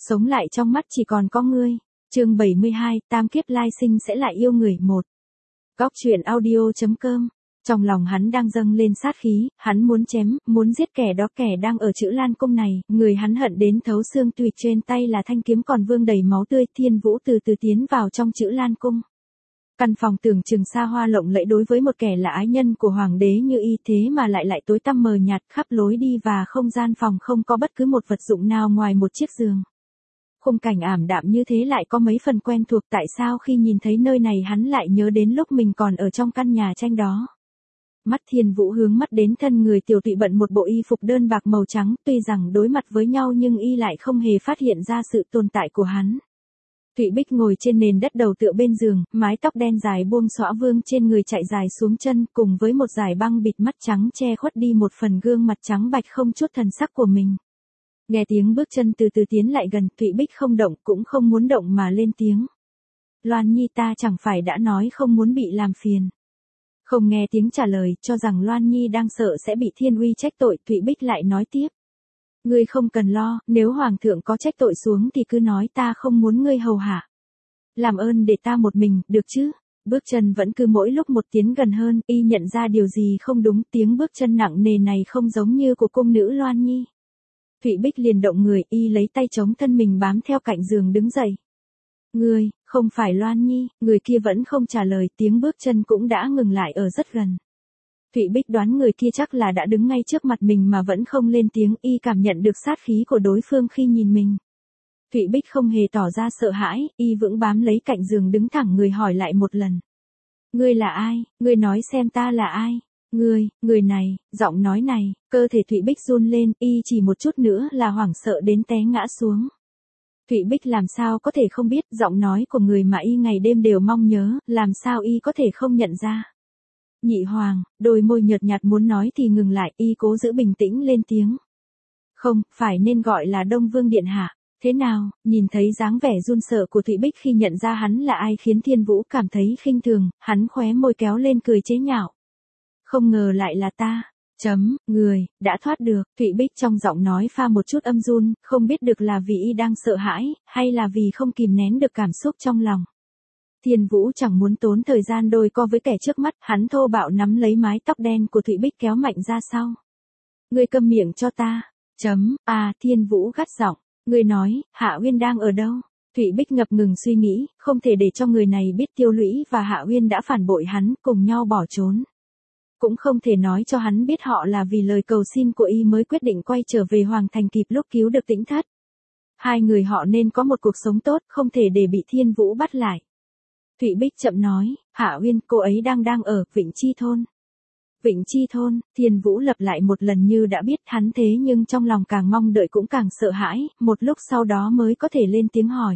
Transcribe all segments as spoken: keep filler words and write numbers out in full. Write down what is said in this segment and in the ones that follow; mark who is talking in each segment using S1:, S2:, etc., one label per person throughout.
S1: Sống lại trong mắt chỉ còn có ngươi. Chương bảy mươi hai, tam kiếp lai sinh sẽ lại yêu người một. Góc truyện audio chấm com. Trong lòng hắn đang dâng lên sát khí, hắn muốn chém, muốn giết kẻ đó, kẻ đang ở Chữ Lan cung này, người hắn hận đến thấu xương, tùy trên tay là thanh kiếm còn vương đầy máu tươi. Thiên Vũ từ từ tiến vào trong Chữ Lan cung. Căn phòng tưởng chừng xa hoa lộng lẫy đối với một kẻ là ái nhân của hoàng đế như y, thế mà lại lại tối tăm mờ nhạt, khắp lối đi và không gian phòng không có bất cứ một vật dụng nào ngoài một chiếc giường. Khung cảnh ảm đạm như thế lại có mấy phần quen thuộc, tại sao khi nhìn thấy nơi này hắn lại nhớ đến lúc mình còn ở trong căn nhà tranh đó. Mắt Thiên Vũ hướng mắt đến thân người tiểu tụy bận một bộ y phục đơn bạc màu trắng, tuy rằng đối mặt với nhau nhưng y lại không hề phát hiện ra sự tồn tại của hắn. Thụy Bích ngồi trên nền đất đầu tựa bên giường, mái tóc đen dài buông xõa vương trên người chạy dài xuống chân, cùng với một dải băng bịt mắt trắng che khuất đi một phần gương mặt trắng bạch không chút thần sắc của mình. Nghe tiếng bước chân từ từ tiến lại gần, Thụy Bích không động cũng không muốn động mà lên tiếng. Loan Nhi, ta chẳng phải đã nói không muốn bị làm phiền. Không nghe tiếng trả lời, cho rằng Loan Nhi đang sợ sẽ bị Thiên Uy trách tội, Thụy Bích lại nói tiếp. Ngươi không cần lo, nếu Hoàng thượng có trách tội xuống thì cứ nói, ta không muốn ngươi hầu hạ. Làm ơn để ta một mình, được chứ? Bước chân vẫn cứ mỗi lúc một tiến gần hơn, y nhận ra điều gì không đúng, tiếng bước chân nặng nề này không giống như của cung nữ Loan Nhi. Thụy Bích liền động người, y lấy tay chống thân mình bám theo cạnh giường đứng dậy. Ngươi, không phải Loan Nhi, người kia vẫn không trả lời, tiếng bước chân cũng đã ngừng lại ở rất gần. Thụy Bích đoán người kia chắc là đã đứng ngay trước mặt mình mà vẫn không lên tiếng, y cảm nhận được sát khí của đối phương khi nhìn mình. Thụy Bích không hề tỏ ra sợ hãi, y vững bám lấy cạnh giường đứng thẳng người hỏi lại một lần. Ngươi là ai, ngươi nói xem ta là ai? Ngươi, người này, giọng nói này, cơ thể Thụy Bích run lên, y chỉ một chút nữa là hoảng sợ đến té ngã xuống. Thụy Bích làm sao có thể không biết giọng nói của người mà y ngày đêm đều mong nhớ, làm sao y có thể không nhận ra. Nhị hoàng, đôi môi nhợt nhạt muốn nói thì ngừng lại, y cố giữ bình tĩnh lên tiếng. Không, phải nên gọi là Đông Vương Điện Hạ. Thế nào, nhìn thấy dáng vẻ run sợ của Thụy Bích khi nhận ra hắn là ai khiến Thiên Vũ cảm thấy khinh thường, hắn khóe môi kéo lên cười chế nhạo. Không ngờ lại là ta. Chấm, người, đã thoát được, Thụy Bích trong giọng nói pha một chút âm run, không biết được là vì y đang sợ hãi, hay là vì không kìm nén được cảm xúc trong lòng. Thiên Vũ chẳng muốn tốn thời gian đôi co với kẻ trước mắt, hắn thô bạo nắm lấy mái tóc đen của Thụy Bích kéo mạnh ra sau. Ngươi câm miệng cho ta. Chấm, à, Thiên Vũ gắt giọng. Ngươi nói, Hạ Uyên đang ở đâu? Thụy Bích ngập ngừng suy nghĩ, không thể để cho người này biết Tiêu Lũy và Hạ Uyên đã phản bội hắn, cùng nhau bỏ trốn. Cũng không thể nói cho hắn biết họ là vì lời cầu xin của y mới quyết định quay trở về Hoàng thành kịp lúc cứu được Tĩnh Thất. Hai người họ nên có một cuộc sống tốt, không thể để bị Thiên Vũ bắt lại. Thụy Bích chậm nói, Hạ Uyên, cô ấy đang đang ở Vịnh Chi Thôn. Vịnh Chi Thôn, Thiên Vũ lặp lại một lần như đã biết hắn, thế nhưng trong lòng càng mong đợi cũng càng sợ hãi, một lúc sau đó mới có thể lên tiếng hỏi.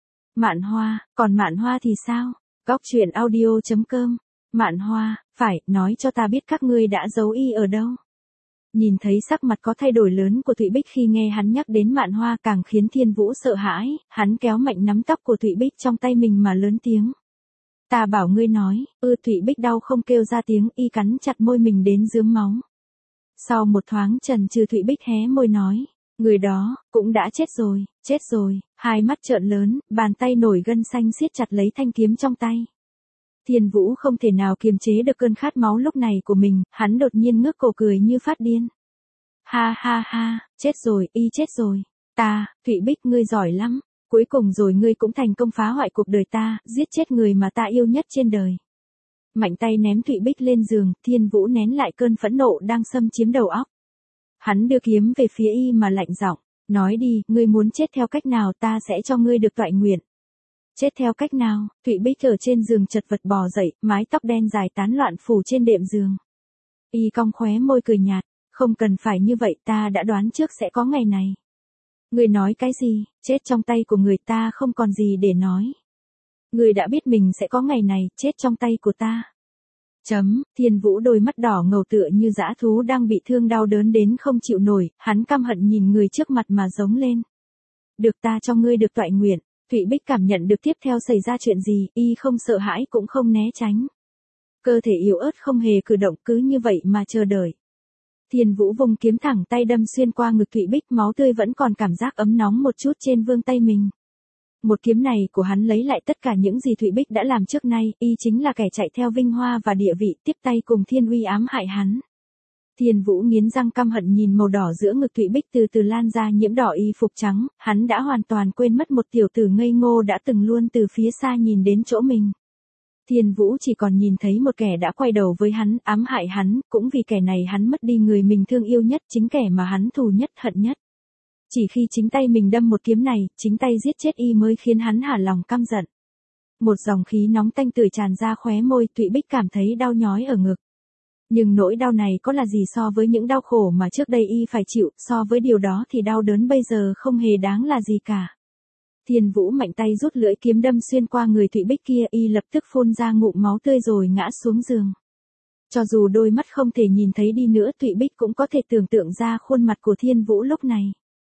S1: Mạn Hoa, còn Mạn Hoa thì sao? Góc truyện audio chấm com. Mạn Hoa, phải, nói cho ta biết các ngươi đã giấu y ở đâu. Nhìn thấy sắc mặt có thay đổi lớn của Thụy Bích khi nghe hắn nhắc đến Mạn Hoa càng khiến Thiên Vũ sợ hãi, hắn kéo mạnh nắm tóc của Thụy Bích trong tay mình mà lớn tiếng. Ta bảo ngươi nói, ư Thụy Bích đau không kêu ra tiếng, y cắn chặt môi mình đến rướm máu. Sau một thoáng chần chừ Thụy Bích hé môi nói, người đó, cũng đã chết rồi, chết rồi, hai mắt trợn lớn, bàn tay nổi gân xanh siết chặt lấy thanh kiếm trong tay. Thiên Vũ không thể nào kiềm chế được cơn khát máu lúc này của mình, hắn đột nhiên ngước cổ cười như phát điên. Ha ha ha, chết rồi, y chết rồi. Ta, Thụy Bích, ngươi giỏi lắm. Cuối cùng rồi ngươi cũng thành công phá hoại cuộc đời ta, giết chết người mà ta yêu nhất trên đời. Mạnh tay ném Thụy Bích lên giường, Thiên Vũ nén lại cơn phẫn nộ đang xâm chiếm đầu óc. Hắn đưa kiếm về phía y mà lạnh giọng, nói đi, ngươi muốn chết theo cách nào ta sẽ cho ngươi được toại nguyện. Chết theo cách nào? Thụy Bích ở trên giường chật vật bò dậy, mái tóc đen dài tán loạn phủ trên đệm giường. Y cong khóe môi cười nhạt, không cần phải như vậy, ta đã đoán trước sẽ có ngày này. Người nói cái gì, chết trong tay của người ta không còn gì để nói. Người đã biết mình sẽ có ngày này, chết trong tay của ta. Chấm, Thiên Vũ đôi mắt đỏ ngầu tựa như dã thú đang bị thương đau đớn đến không chịu nổi, hắn căm hận nhìn người trước mặt mà giống lên. Được, ta cho ngươi được toại nguyện. Thụy Bích cảm nhận được tiếp theo xảy ra chuyện gì, y không sợ hãi cũng không né tránh. Cơ thể yếu ớt không hề cử động, cứ như vậy mà chờ đợi. Thiên Vũ vung kiếm thẳng tay đâm xuyên qua ngực Thụy Bích, máu tươi vẫn còn cảm giác ấm nóng một chút trên vương tay mình. Một kiếm này của hắn lấy lại tất cả những gì Thụy Bích đã làm trước nay, y chính là kẻ chạy theo vinh hoa và địa vị, tiếp tay cùng Thiên Uy ám hại hắn. Thiên Vũ nghiến răng căm hận nhìn màu đỏ giữa ngực Thụy Bích từ từ lan ra nhiễm đỏ y phục trắng, hắn đã hoàn toàn quên mất một tiểu tử ngây ngô đã từng luôn từ phía xa nhìn đến chỗ mình. Thiên Vũ chỉ còn nhìn thấy một kẻ đã quay đầu với hắn, ám hại hắn, cũng vì kẻ này hắn mất đi người mình thương yêu nhất, chính kẻ mà hắn thù nhất hận nhất. Chỉ khi chính tay mình đâm một kiếm này, chính tay giết chết y mới khiến hắn hả lòng căm giận. Một dòng khí nóng tanh tưởi tràn ra khóe môi, Thụy Bích cảm thấy đau nhói ở ngực. Nhưng nỗi đau này có là gì so với những đau khổ mà trước đây y phải chịu, so với điều đó thì đau đớn bây giờ không hề đáng là gì cả. Thiên Vũ mạnh tay rút lưỡi kiếm đâm xuyên qua người Thụy Bích kia, y lập tức phun ra ngụm máu tươi rồi ngã xuống giường. Cho dù đôi mắt không thể nhìn thấy đi nữa, Thụy Bích cũng có thể tưởng tượng ra khuôn mặt của Thiên Vũ lúc này.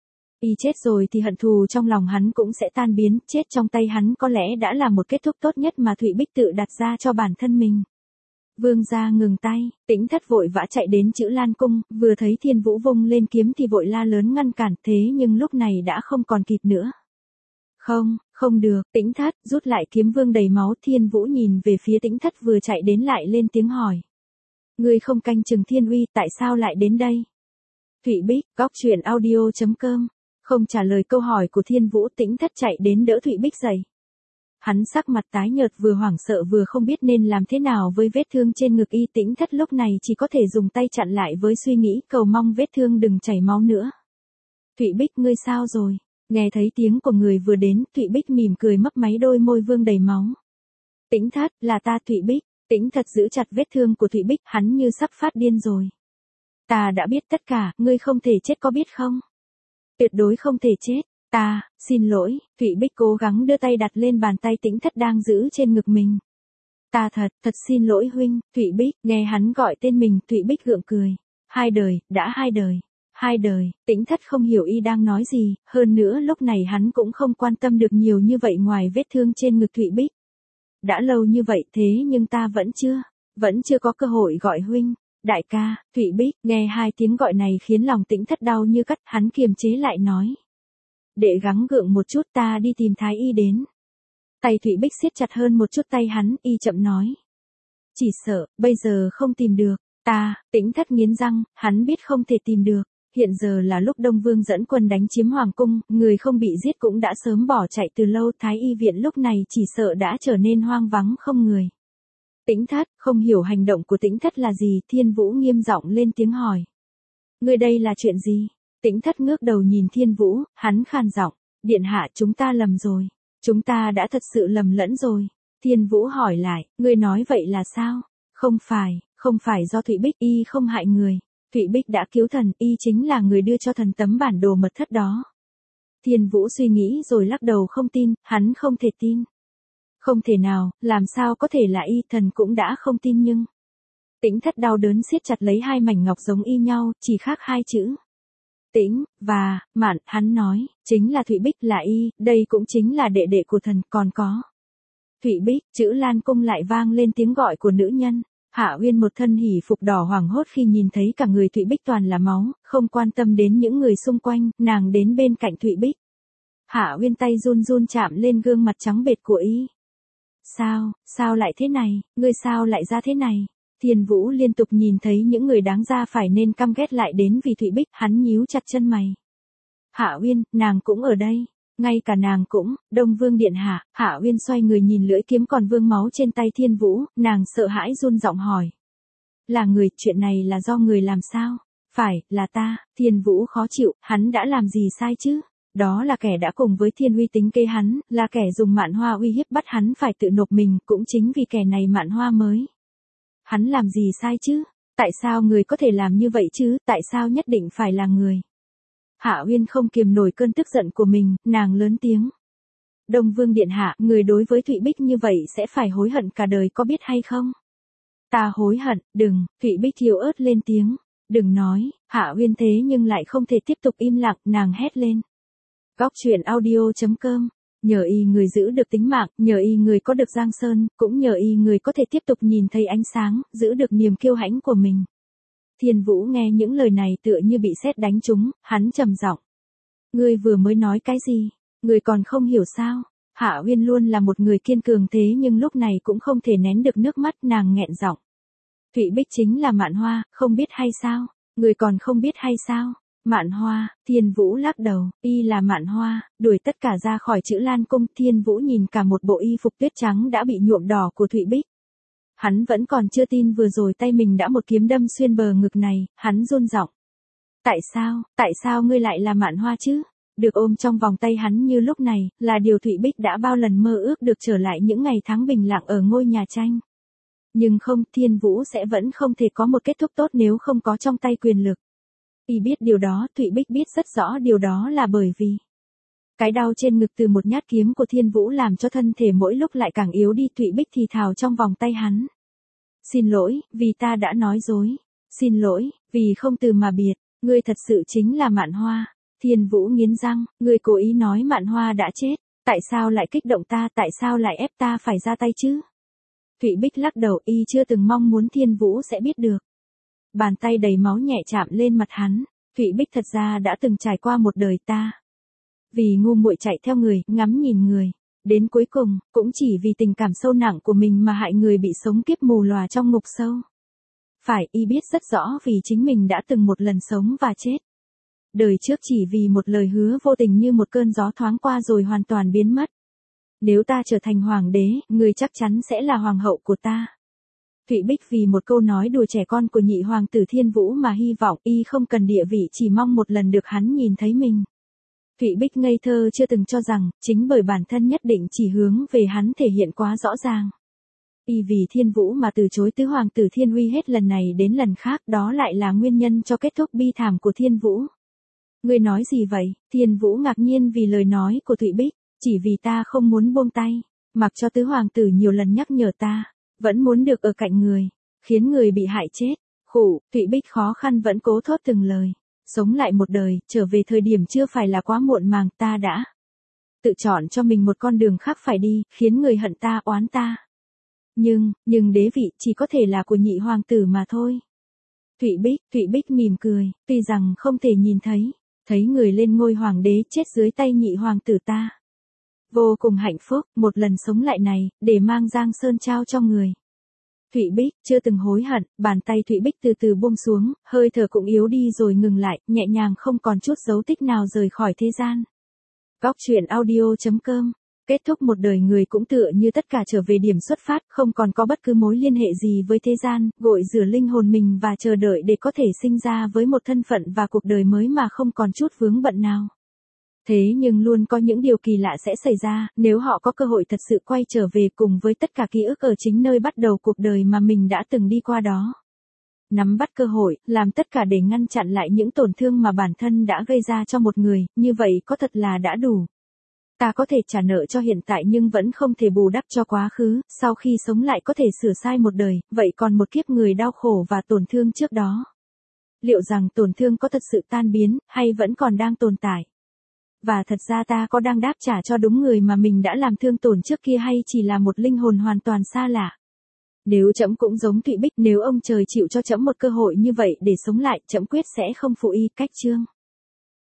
S1: Y chết rồi thì hận thù trong lòng hắn cũng sẽ tan biến, chết trong tay hắn có lẽ đã là một kết thúc tốt nhất mà Thụy Bích tự đặt ra cho bản thân mình. Vương gia ngừng tay, Tĩnh Thất vội vã chạy đến Chữ Lan cung, vừa thấy Thiên Vũ vung lên kiếm thì vội la lớn ngăn cản, thế nhưng lúc này đã không còn kịp nữa. Không, không được, Tĩnh Thất, rút lại kiếm, vương đầy máu. Thiên Vũ nhìn về phía Tĩnh Thất vừa chạy đến lại lên tiếng hỏi. Ngươi không canh chừng Thiên Uy, tại sao lại đến đây? Thụy Bích, góc truyện audio chấm com. Không trả lời câu hỏi của Thiên Vũ, Tĩnh Thất chạy đến đỡ Thụy Bích dậy. Hắn sắc mặt tái nhợt, vừa hoảng sợ vừa không biết nên làm thế nào với vết thương trên ngực y. Tĩnh Thất lúc này chỉ có thể dùng tay chặn lại với suy nghĩ, cầu mong vết thương đừng chảy máu nữa. Thụy Bích, ngươi sao rồi? Nghe thấy tiếng của người vừa đến, Thụy Bích mỉm cười mấp máy đôi môi vương đầy máu. Tĩnh Thất, là ta Thụy Bích. Tĩnh Thất giữ chặt vết thương của Thụy Bích, hắn như sắp phát điên rồi. Ta đã biết tất cả, ngươi không thể chết có biết không? Tuyệt đối không thể chết. Ta, xin lỗi. Thụy Bích cố gắng đưa tay đặt lên bàn tay Tĩnh Thất đang giữ trên ngực mình. Ta thật, thật xin lỗi huynh. Thụy Bích, nghe hắn gọi tên mình, Thụy Bích gượng cười. Hai đời, đã hai đời. Hai đời. Tĩnh Thất không hiểu y đang nói gì, hơn nữa lúc này hắn cũng không quan tâm được nhiều như vậy ngoài vết thương trên ngực Thụy Bích. Đã lâu như vậy thế nhưng ta vẫn chưa, vẫn chưa có cơ hội gọi huynh. Đại ca, Thụy Bích, nghe hai tiếng gọi này khiến lòng Tĩnh Thất đau như cắt, hắn kiềm chế lại nói. Để gắng gượng một chút, ta đi tìm thái y đến. Tay Thụy Bích siết chặt hơn một chút tay hắn, y chậm nói. Chỉ sợ, bây giờ không tìm được. Ta, Tĩnh Thất nghiến răng, hắn biết không thể tìm được. Hiện giờ là lúc Đông Vương dẫn quân đánh chiếm Hoàng cung, người không bị giết cũng đã sớm bỏ chạy từ lâu, Thái y viện lúc này chỉ sợ đã trở nên hoang vắng không người. Tĩnh Thất, không hiểu hành động của Tĩnh Thất là gì, Thiên Vũ nghiêm giọng lên tiếng hỏi. Người đây là chuyện gì? Tĩnh Thất ngước đầu nhìn Thiên Vũ, hắn khàn giọng, điện hạ, chúng ta lầm rồi. Chúng ta đã thật sự lầm lẫn rồi. Thiên Vũ hỏi lại, ngươi nói vậy là sao? Không phải, không phải do Thụy Bích, y không hại người. Thụy Bích đã cứu thần, y chính là người đưa cho thần tấm bản đồ mật thất đó. Thiên Vũ suy nghĩ rồi lắc đầu không tin, hắn không thể tin. Không thể nào, làm sao có thể là y, thần cũng đã không tin nhưng. Tĩnh Thất đau đớn siết chặt lấy hai mảnh ngọc giống y nhau, chỉ khác hai chữ. Tĩnh, và, Mạn, hắn nói, chính là Thụy Bích là y, đây cũng chính là đệ đệ của thần, còn có. Thụy Bích, Chữ Lan cung lại vang lên tiếng gọi của nữ nhân. Hạ Uyên một thân hỉ phục đỏ hoảng hốt khi nhìn thấy cả người Thụy Bích toàn là máu, không quan tâm đến những người xung quanh, nàng đến bên cạnh Thụy Bích. Hạ Uyên tay run run chạm lên gương mặt trắng bệch của y. Sao, sao lại thế này, ngươi sao lại ra thế này? Thiên Vũ liên tục nhìn thấy những người đáng ra phải nên căm ghét lại đến vì Thụy Bích, hắn nhíu chặt chân mày. Hạ Uyên, nàng cũng ở đây. Ngay cả nàng cũng, Đông Vương điện hạ. Hạ Uyên xoay người nhìn lưỡi kiếm còn vương máu trên tay Thiên Vũ, nàng sợ hãi run giọng hỏi. Là người, chuyện này là do người làm sao? Phải, là ta. Thiên Vũ khó chịu, hắn đã làm gì sai chứ? Đó là kẻ đã cùng với Thiên Uy tính kế hắn, là kẻ dùng Mạn Hoa uy hiếp bắt hắn phải tự nộp mình, cũng chính vì kẻ này Mạn Hoa mới. Hắn làm gì sai chứ? Tại sao người có thể làm như vậy chứ? Tại sao nhất định phải là người? Hạ Uyên không kiềm nổi cơn tức giận của mình, nàng lớn tiếng. Đông Vương điện hạ, người đối với Thụy Bích như vậy sẽ phải hối hận cả đời có biết hay không? Ta hối hận, đừng, Thụy Bích yếu ớt lên tiếng. Đừng nói, Hạ Uyên thế nhưng lại không thể tiếp tục im lặng, nàng hét lên. Góc truyện audio chấm com. Nhờ y người giữ được tính mạng, nhờ y người có được Giang Sơn, cũng nhờ y người có thể tiếp tục nhìn thấy ánh sáng, giữ được niềm kiêu hãnh của mình. Thiên Vũ nghe những lời này tựa như bị sét đánh trúng, hắn trầm giọng. Ngươi vừa mới nói cái gì? Ngươi còn không hiểu sao? Hạ Uyên luôn là một người kiên cường thế nhưng lúc này cũng không thể nén được nước mắt, nàng nghẹn giọng. Thụy Bích chính là Mạn Hoa, không biết hay sao? Ngươi còn không biết hay sao? Mạn Hoa, Thiên Vũ lắc đầu, y là Mạn Hoa, đuổi tất cả ra khỏi Chữ Lan cung. Thiên Vũ nhìn cả một bộ y phục tuyết trắng đã bị nhuộm đỏ của Thụy Bích. Hắn vẫn còn chưa tin vừa rồi tay mình đã một kiếm đâm xuyên bờ ngực này, hắn run giọng. Tại sao, tại sao ngươi lại là Mạn Hoa chứ? Được ôm trong vòng tay hắn như lúc này, là điều Thụy Bích đã bao lần mơ ước được trở lại những ngày tháng bình lặng ở ngôi nhà tranh. Nhưng không, Thiên Vũ sẽ vẫn không thể có một kết thúc tốt nếu không có trong tay quyền lực. Y biết điều đó, Thụy Bích biết rất rõ điều đó là bởi vì cái đau trên ngực từ một nhát kiếm của Thiên Vũ làm cho thân thể mỗi lúc lại càng yếu đi. Thụy Bích thì thào trong vòng tay hắn. Xin lỗi, vì ta đã nói dối. Xin lỗi, vì không từ mà biệt. Ngươi thật sự chính là Mạn Hoa. Thiên Vũ nghiến răng, ngươi cố ý nói Mạn Hoa đã chết. Tại sao lại kích động ta, tại sao lại ép ta phải ra tay chứ? Thụy Bích lắc đầu, y chưa từng mong muốn Thiên Vũ sẽ biết được. Bàn tay đầy máu nhẹ chạm lên mặt hắn. Thụy Bích thật ra đã từng trải qua một đời ta. Vì ngu muội chạy theo người, ngắm nhìn người. Đến cuối cùng, cũng chỉ vì tình cảm sâu nặng của mình mà hại người bị sống kiếp mù lòa trong ngục sâu. Phải, y biết rất rõ vì chính mình đã từng một lần sống và chết. Đời trước chỉ vì một lời hứa vô tình như một cơn gió thoáng qua rồi hoàn toàn biến mất. Nếu ta trở thành hoàng đế, người chắc chắn sẽ là hoàng hậu của ta. Thụy Bích vì một câu nói đùa trẻ con của nhị hoàng tử Thiên Vũ mà hy vọng y không cần địa vị, chỉ mong một lần được hắn nhìn thấy mình. Thụy Bích ngây thơ chưa từng cho rằng, chính bởi bản thân nhất định chỉ hướng về hắn thể hiện quá rõ ràng. Y vì Thiên Vũ mà từ chối tứ hoàng tử Thiên Uy hết lần này đến lần khác, đó lại là nguyên nhân cho kết thúc bi thảm của Thiên Vũ. Ngươi nói gì vậy? Thiên Vũ ngạc nhiên vì lời nói của Thụy Bích, chỉ vì ta không muốn buông tay, mặc cho tứ hoàng tử nhiều lần nhắc nhở ta, vẫn muốn được ở cạnh người, khiến người bị hại chết. Khụ, Thụy Bích khó khăn vẫn cố thốt từng lời. Sống lại một đời, trở về thời điểm chưa phải là quá muộn màng, ta đã tự chọn cho mình một con đường khác phải đi, khiến người hận ta, oán ta. Nhưng, nhưng đế vị chỉ có thể là của nhị hoàng tử mà thôi. Thụy Bích, Thụy Bích mỉm cười, tuy rằng không thể nhìn thấy, thấy người lên ngôi hoàng đế chết dưới tay nhị hoàng tử ta. Vô cùng hạnh phúc, một lần sống lại này, để mang Giang Sơn trao cho người. Thụy Bích, chưa từng hối hận, bàn tay Thụy Bích từ từ buông xuống, hơi thở cũng yếu đi rồi ngừng lại, nhẹ nhàng không còn chút dấu tích nào rời khỏi thế gian. Góc truyện audio chấm com. Kết thúc một đời người cũng tựa như tất cả trở về điểm xuất phát, không còn có bất cứ mối liên hệ gì với thế gian, gội rửa linh hồn mình và chờ đợi để có thể sinh ra với một thân phận và cuộc đời mới mà không còn chút vướng bận nào. Thế nhưng luôn có những điều kỳ lạ sẽ xảy ra, nếu họ có cơ hội thật sự quay trở về cùng với tất cả ký ức ở chính nơi bắt đầu cuộc đời mà mình đã từng đi qua đó. Nắm bắt cơ hội, làm tất cả để ngăn chặn lại những tổn thương mà bản thân đã gây ra cho một người, như vậy có thật là đã đủ. Ta có thể trả nợ cho hiện tại nhưng vẫn không thể bù đắp cho quá khứ, sau khi sống lại có thể sửa sai một đời, vậy còn một kiếp người đau khổ và tổn thương trước đó. Liệu rằng tổn thương có thật sự tan biến, hay vẫn còn đang tồn tại? Và thật ra ta có đang đáp trả cho đúng người mà mình đã làm thương tổn trước kia hay chỉ là một linh hồn hoàn toàn xa lạ? Nếu trẫm cũng giống Thụy Bích, nếu ông trời chịu cho trẫm một cơ hội như vậy để sống lại, trẫm quyết sẽ không phụ y. Cách chương